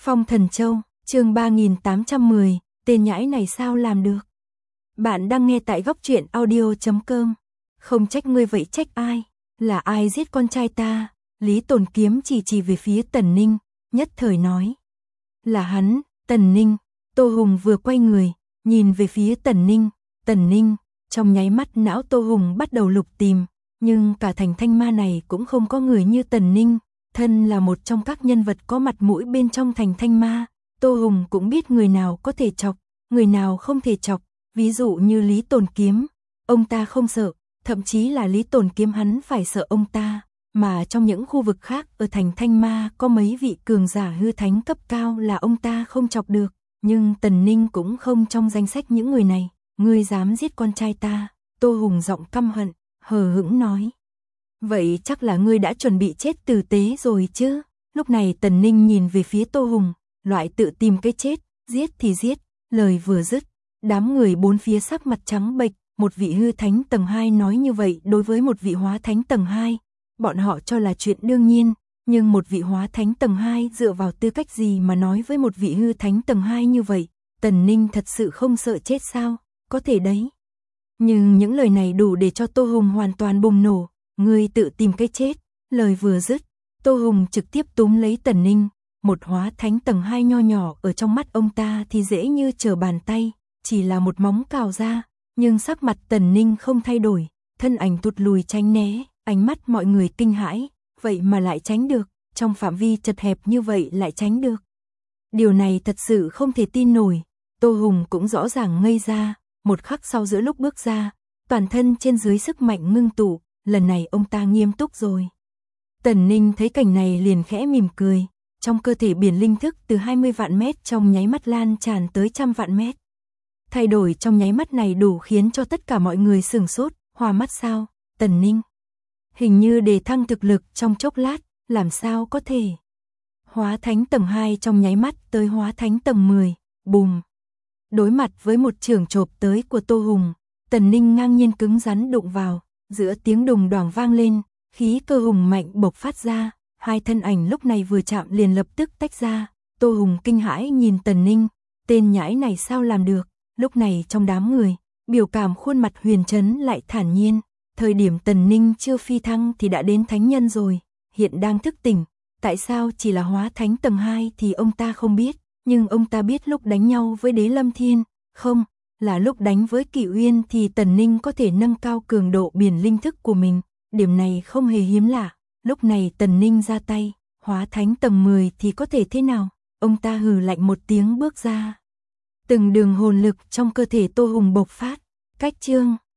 Phong Thần Châu, chương 3810, tên nhãi này sao làm được? Bạn đang nghe tại góc truyện audio.com. Không trách ngươi vậy trách ai? Là ai giết con trai ta? Lý Tồn Kiếm chỉ về phía Tần Ninh, nhất thời nói. Là hắn, Tần Ninh. Tô Hùng vừa quay người, nhìn về phía Tần Ninh, trong nháy mắt não Tô Hùng bắt đầu lục tìm, nhưng cả thành Thanh Ma này cũng không có người như Tần Ninh. Thân là một trong các nhân vật có mặt mũi bên trong thành Thanh Ma, Tô Hùng cũng biết người nào có thể chọc, người nào không thể chọc, ví dụ như Lý Tồn Kiếm, ông ta không sợ, thậm chí là Lý Tồn Kiếm hắn phải sợ ông ta, mà trong những khu vực khác ở thành Thanh Ma có mấy vị cường giả hư thánh cấp cao là ông ta không chọc được, nhưng Tần Ninh cũng không trong danh sách những người này. Ngươi dám giết con trai ta? Tô Hùng giọng căm hận, hờ hững nói. Vậy chắc là ngươi đã chuẩn bị chết tử tế rồi chứ? Lúc này Tần Ninh nhìn về phía Tô Hùng, loại tự tìm cái chết, giết thì giết, lời vừa dứt, đám người bốn phía sắc mặt trắng bệch, một vị hư thánh tầng 2 nói như vậy đối với một vị hóa thánh tầng 2, bọn họ cho là chuyện đương nhiên, nhưng một vị hóa thánh tầng 2 dựa vào tư cách gì mà nói với một vị hư thánh tầng 2 như vậy? Tần Ninh thật sự không sợ chết sao? Có thể đấy. Nhưng những lời này đủ để cho Tô Hùng hoàn toàn bùng nổ. Ngươi tự tìm cái chết. Lời vừa dứt, Tô Hùng trực tiếp túm lấy Tần Ninh. Một hóa thánh tầng 2 nho nhỏ ở trong mắt ông ta thì dễ như trở bàn tay, chỉ là một móng cào ra. Nhưng sắc mặt Tần Ninh không thay đổi, thân ảnh thụt lùi tránh né, ánh mắt mọi người kinh hãi. Vậy mà lại tránh được, trong phạm vi chật hẹp như vậy lại tránh được. Điều này thật sự không thể tin nổi. Tô Hùng cũng rõ ràng ngây ra. Một khắc sau giữa lúc bước ra, toàn thân trên dưới sức mạnh ngưng tụ, lần này ông ta nghiêm túc rồi. Tần Ninh thấy cảnh này liền khẽ mỉm cười, trong cơ thể biển linh thức từ 20 vạn mét trong nháy mắt lan tràn tới 100 vạn mét. Thay đổi trong nháy mắt này đủ khiến cho tất cả mọi người sửng sốt, hoa mắt sao? Tần Ninh hình như đề thăng thực lực trong chốc lát, làm sao có thể? Hóa thánh tầng 2 trong nháy mắt tới hóa thánh tầng 10, bùm. Đối mặt với một chưởng chộp tới của Tô Hùng, Tần Ninh ngang nhiên cứng rắn đụng vào, giữa tiếng đùng đoàng vang lên, khí cơ hùng mạnh bộc phát ra, hai thân ảnh lúc này vừa chạm liền lập tức tách ra. Tô Hùng kinh hãi nhìn Tần Ninh, tên nhãi này sao làm được? Lúc này trong đám người, biểu cảm khuôn mặt Huyền Trấn lại thản nhiên, thời điểm Tần Ninh chưa phi thăng thì đã đến thánh nhân rồi, hiện đang thức tỉnh, tại sao chỉ là hóa thánh tầng 2 thì ông ta không biết. Nhưng ông ta biết lúc đánh nhau với Đế Lâm Thiên, không, là lúc đánh với Kỷ Uyên thì Tần Ninh có thể nâng cao cường độ biển linh thức của mình, điểm này không hề hiếm lạ. Lúc này Tần Ninh ra tay, hóa thánh tầng 10 thì có thể thế nào? Ông ta hừ lạnh một tiếng bước ra. Từng đường hồn lực trong cơ thể Tô Hùng bộc phát, cách chương